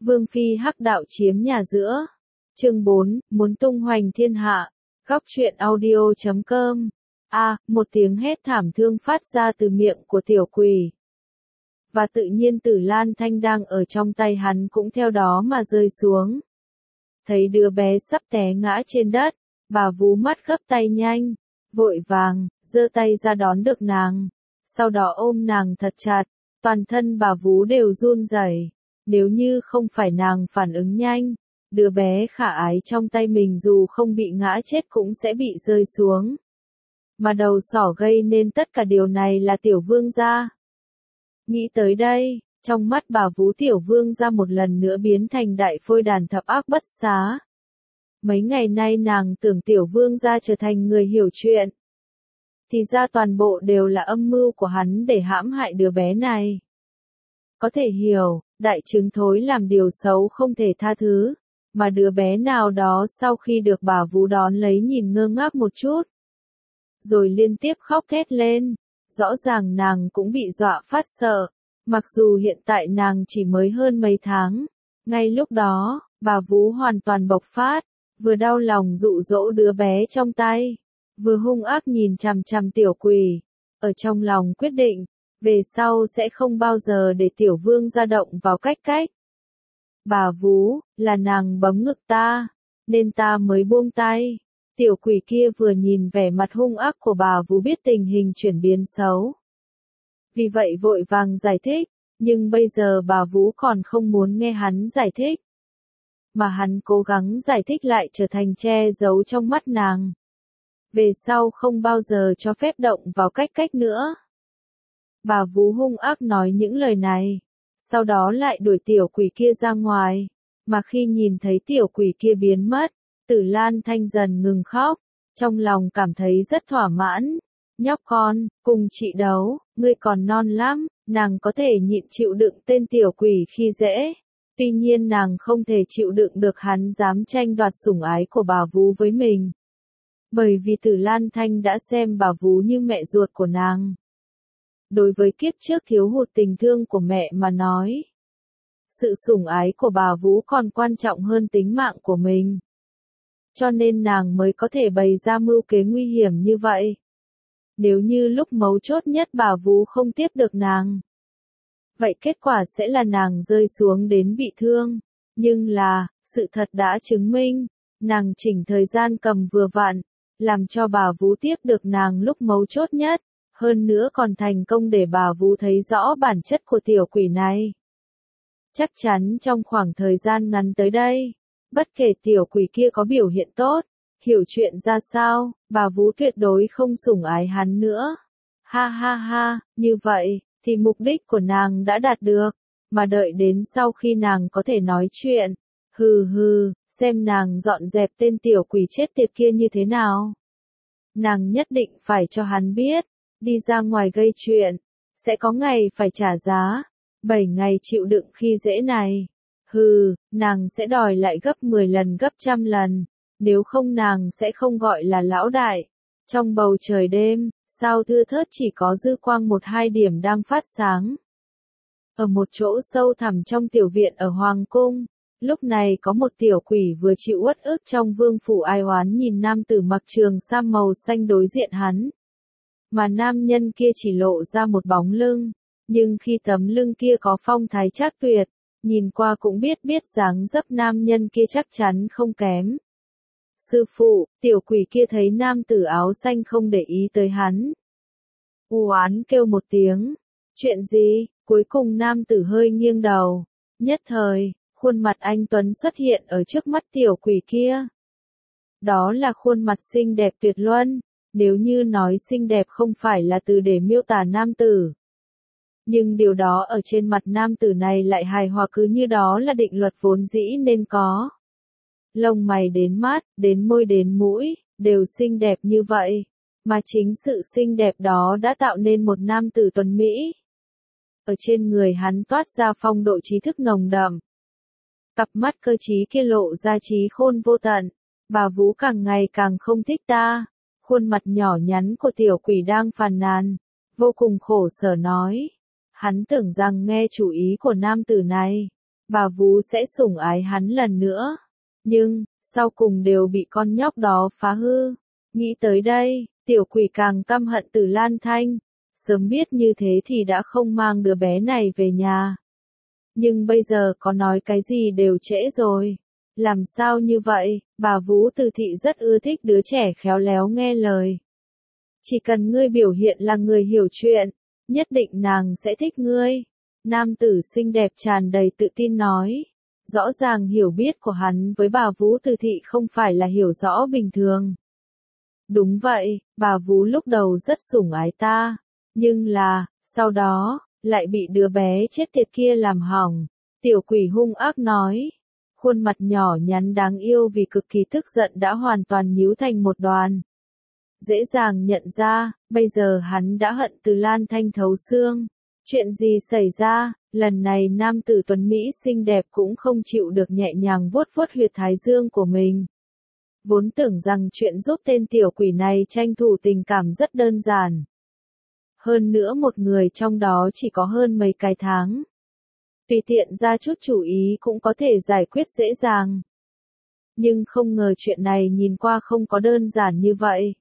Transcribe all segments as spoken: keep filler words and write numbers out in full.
Vương phi hắc đạo chiếm nhà giữa. Chương bốn, muốn tung hoành thiên hạ. Góc truyện audio chấm com. A, một tiếng hét thảm thương phát ra từ miệng của tiểu quỷ. Và tự nhiên Tử Lan Thanh đang ở trong tay hắn cũng theo đó mà rơi xuống. Thấy đứa bé sắp té ngã trên đất, bà Vú mắt gấp tay nhanh, vội vàng, giơ tay ra đón được nàng. Sau đó ôm nàng thật chặt, toàn thân bà Vú đều run rẩy. Nếu như không phải nàng phản ứng nhanh, đứa bé khả ái trong tay mình dù không bị ngã chết cũng sẽ bị rơi xuống. Mà đầu sỏ gây nên tất cả điều này là tiểu vương gia. Nghĩ tới đây, trong mắt bà Vú tiểu vương gia một lần nữa biến thành đại phôi đàn thập ác bất xá. Mấy ngày nay nàng tưởng tiểu vương gia trở thành người hiểu chuyện. Thì ra toàn bộ đều là âm mưu của hắn để hãm hại đứa bé này. Có thể hiểu, đại trứng thối làm điều xấu không thể tha thứ, mà đứa bé nào đó sau khi được bà Vú đón lấy nhìn ngơ ngác một chút. Rồi liên tiếp khóc thét lên, rõ ràng nàng cũng bị dọa phát sợ, mặc dù hiện tại nàng chỉ mới hơn mấy tháng. Ngay lúc đó, bà Vú hoàn toàn bộc phát, vừa đau lòng dụ dỗ đứa bé trong tay, vừa hung ác nhìn chằm chằm tiểu quỷ, ở trong lòng quyết định, về sau sẽ không bao giờ để tiểu vương gia động vào cách cách. Bà Vú, là nàng bấm ngực ta, nên ta mới buông tay. Tiểu quỷ kia vừa nhìn vẻ mặt hung ác của bà Vú biết tình hình chuyển biến xấu. Vì vậy vội vàng giải thích, nhưng bây giờ bà Vú còn không muốn nghe hắn giải thích. Mà hắn cố gắng giải thích lại trở thành che giấu trong mắt nàng. Về sau không bao giờ cho phép động vào cách cách nữa. Bà Vú hung ác nói những lời này, sau đó lại đuổi tiểu quỷ kia ra ngoài, mà khi nhìn thấy tiểu quỷ kia biến mất, Tử Lan Thanh dần ngừng khóc, trong lòng cảm thấy rất thỏa mãn. Nhóc con, cùng chị đấu, ngươi còn non lắm, nàng có thể nhịn chịu đựng tên tiểu quỷ khi dễ. Tuy nhiên nàng không thể chịu đựng được hắn dám tranh đoạt sủng ái của bà Vú với mình. Bởi vì Tử Lan Thanh đã xem bà Vú như mẹ ruột của nàng. Đối với kiếp trước thiếu hụt tình thương của mẹ mà nói, sự sủng ái của bà Vú còn quan trọng hơn tính mạng của mình. Cho nên nàng mới có thể bày ra mưu kế nguy hiểm như vậy. Nếu như lúc mấu chốt nhất bà Vú không tiếp được nàng, vậy kết quả sẽ là nàng rơi xuống đến bị thương. Nhưng là, sự thật đã chứng minh, nàng chỉnh thời gian cầm vừa vặn, làm cho bà Vú tiếp được nàng lúc mấu chốt nhất. Hơn nữa còn thành công để bà Vú thấy rõ bản chất của tiểu quỷ này. Chắc chắn trong khoảng thời gian ngắn tới đây, bất kể tiểu quỷ kia có biểu hiện tốt, hiểu chuyện ra sao, bà Vú tuyệt đối không sủng ái hắn nữa. Ha ha ha, như vậy, thì mục đích của nàng đã đạt được, mà đợi đến sau khi nàng có thể nói chuyện, hừ hừ, xem nàng dọn dẹp tên tiểu quỷ chết tiệt kia như thế nào. Nàng nhất định phải cho hắn biết, đi ra ngoài gây chuyện, sẽ có ngày phải trả giá. Bảy ngày chịu đựng khi dễ này. Hừ, nàng sẽ đòi lại gấp mười lần gấp trăm lần, nếu không nàng sẽ không gọi là lão đại. Trong bầu trời đêm, sao thưa thớt chỉ có dư quang một hai điểm đang phát sáng. Ở một chỗ sâu thẳm trong tiểu viện ở Hoàng Cung, lúc này có một tiểu quỷ vừa chịu uất ức trong vương phủ ai oán nhìn nam tử mặc trường sam màu xanh đối diện hắn. Mà nam nhân kia chỉ lộ ra một bóng lưng, nhưng khi tấm lưng kia có phong thái trác tuyệt, nhìn qua cũng biết biết dáng dấp nam nhân kia chắc chắn không kém. Sư phụ, tiểu quỷ kia thấy nam tử áo xanh không để ý tới hắn. U oán kêu một tiếng. Chuyện gì? Cuối cùng nam tử hơi nghiêng đầu. Nhất thời, khuôn mặt anh Tuấn xuất hiện ở trước mắt tiểu quỷ kia. Đó là khuôn mặt xinh đẹp tuyệt luân. Nếu như nói xinh đẹp không phải là từ để miêu tả nam tử. Nhưng điều đó ở trên mặt nam tử này lại hài hòa cứ như đó là định luật vốn dĩ nên có. Lông mày đến mắt, đến môi đến mũi, đều xinh đẹp như vậy. Mà chính sự xinh đẹp đó đã tạo nên một nam tử tuấn Mỹ. Ở trên người hắn toát ra phong độ trí thức nồng đậm. Cặp mắt cơ trí kia lộ ra trí khôn vô tận. Bà Vú càng ngày càng không thích ta. Khuôn mặt nhỏ nhắn của tiểu quỷ đang phàn nàn, vô cùng khổ sở nói. Hắn tưởng rằng nghe chủ ý của nam tử này, bà vú sẽ sủng ái hắn lần nữa. Nhưng, sau cùng đều bị con nhóc đó phá hư. Nghĩ tới đây, tiểu quỷ càng căm hận Từ Lan Thanh. Sớm biết như thế thì đã không mang đứa bé này về nhà. Nhưng bây giờ có nói cái gì đều trễ rồi. Làm sao như vậy, bà vú Từ thị rất ưa thích đứa trẻ khéo léo nghe lời. Chỉ cần ngươi biểu hiện là người hiểu chuyện, nhất định nàng sẽ thích ngươi. Nam tử xinh đẹp tràn đầy tự tin nói. Rõ ràng hiểu biết của hắn với bà vú Từ thị không phải là hiểu rõ bình thường. Đúng vậy, bà vú lúc đầu rất sủng ái ta. Nhưng là, sau đó, lại bị đứa bé chết tiệt kia làm hỏng. Tiểu quỷ hung ác nói. Khuôn mặt nhỏ nhắn đáng yêu vì cực kỳ tức giận đã hoàn toàn nhíu thành một đoàn. Dễ dàng nhận ra, bây giờ hắn đã hận Từ Lan Thanh thấu xương. Chuyện gì xảy ra, lần này nam tử tuấn Mỹ xinh đẹp cũng không chịu được nhẹ nhàng vuốt vuốt huyệt thái dương của mình. Vốn tưởng rằng chuyện giúp tên tiểu quỷ này tranh thủ tình cảm rất đơn giản. Hơn nữa một người trong đó chỉ có hơn mấy cái tháng. Tùy tiện ra chút chủ ý cũng có thể giải quyết dễ dàng. Nhưng không ngờ chuyện này nhìn qua không có đơn giản như vậy.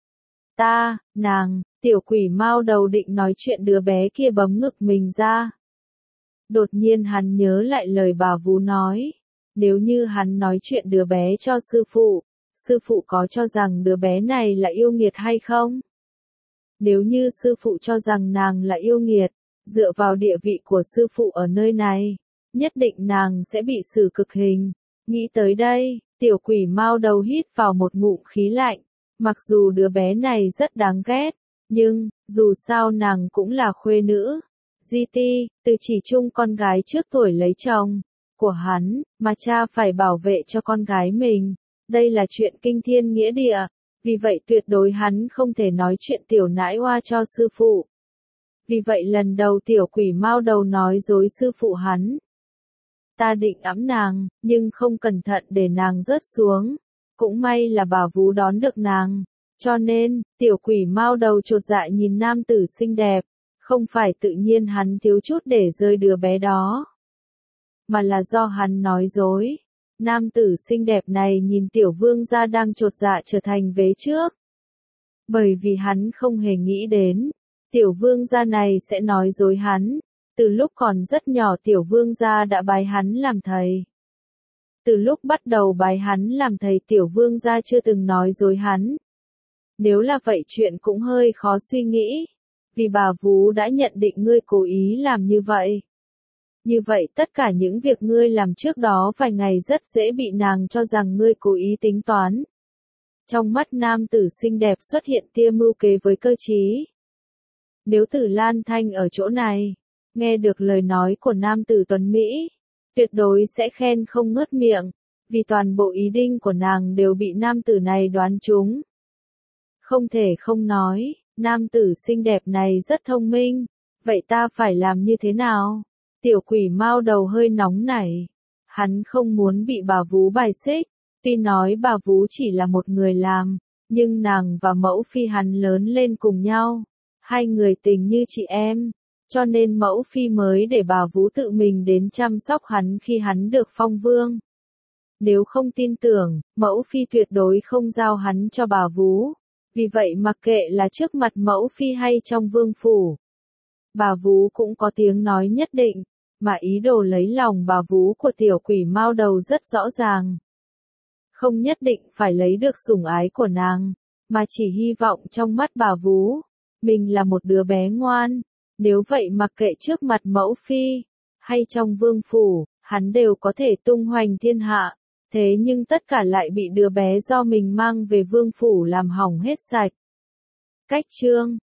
Ta, nàng, tiểu quỷ mau đầu định nói chuyện đứa bé kia bấm ngực mình ra. Đột nhiên hắn nhớ lại lời bà vú nói. Nếu như hắn nói chuyện đứa bé cho sư phụ, sư phụ có cho rằng đứa bé này là yêu nghiệt hay không? Nếu như sư phụ cho rằng nàng là yêu nghiệt, dựa vào địa vị của sư phụ ở nơi này, nhất định nàng sẽ bị xử cực hình. Nghĩ tới đây, tiểu quỷ mau đầu hít vào một ngụm khí lạnh. Mặc dù đứa bé này rất đáng ghét, nhưng, dù sao nàng cũng là khuê nữ. giê tê, từ chỉ chung con gái trước tuổi lấy chồng của hắn, mà cha phải bảo vệ cho con gái mình. Đây là chuyện kinh thiên nghĩa địa, vì vậy tuyệt đối hắn không thể nói chuyện tiểu nãi oa cho sư phụ. Vì vậy lần đầu tiểu quỷ mau đầu nói dối sư phụ hắn. Ta định ẵm nàng, nhưng không cẩn thận để nàng rớt xuống. Cũng may là bà vú đón được nàng. Cho nên, tiểu quỷ mau đầu chột dạ nhìn nam tử xinh đẹp. Không phải tự nhiên hắn thiếu chút để rơi đứa bé đó, mà là do hắn nói dối. Nam tử xinh đẹp này nhìn tiểu vương gia đang chột dạ trở thành vế trước. Bởi vì hắn không hề nghĩ đến, tiểu vương gia này sẽ nói dối hắn. Từ lúc còn rất nhỏ tiểu vương gia đã bái hắn làm thầy. Từ lúc bắt đầu bái hắn làm thầy tiểu vương gia chưa từng nói dối hắn. Nếu là vậy chuyện cũng hơi khó suy nghĩ. Vì bà vú đã nhận định ngươi cố ý làm như vậy. Như vậy tất cả những việc ngươi làm trước đó vài ngày rất dễ bị nàng cho rằng ngươi cố ý tính toán. Trong mắt nam tử xinh đẹp xuất hiện tia mưu kế với cơ trí. Nếu Từ Lan Thanh ở chỗ này, nghe được lời nói của nam tử tuấn Mỹ, tuyệt đối sẽ khen không ngớt miệng, vì toàn bộ ý định của nàng đều bị nam tử này đoán trúng. Không thể không nói, nam tử xinh đẹp này rất thông minh, vậy ta phải làm như thế nào? Tiểu quỷ mau đầu hơi nóng nảy. Hắn không muốn bị bà vú bài xích, tuy nói bà vú chỉ là một người làm, nhưng nàng và mẫu phi hắn lớn lên cùng nhau. Hai người tình như chị em, cho nên mẫu phi mới để bà vú tự mình đến chăm sóc hắn khi hắn được phong vương. Nếu không tin tưởng, mẫu phi tuyệt đối không giao hắn cho bà vú. Vì vậy mặc kệ là trước mặt mẫu phi hay trong vương phủ, bà vú cũng có tiếng nói nhất định, mà ý đồ lấy lòng bà vú của tiểu quỷ mau đầu rất rõ ràng. Không nhất định phải lấy được sủng ái của nàng, mà chỉ hy vọng trong mắt bà vú, mình là một đứa bé ngoan. Nếu vậy mặc kệ trước mặt mẫu phi, hay trong vương phủ, hắn đều có thể tung hoành thiên hạ. Thế nhưng tất cả lại bị đứa bé do mình mang về vương phủ làm hỏng hết sạch. Cách chương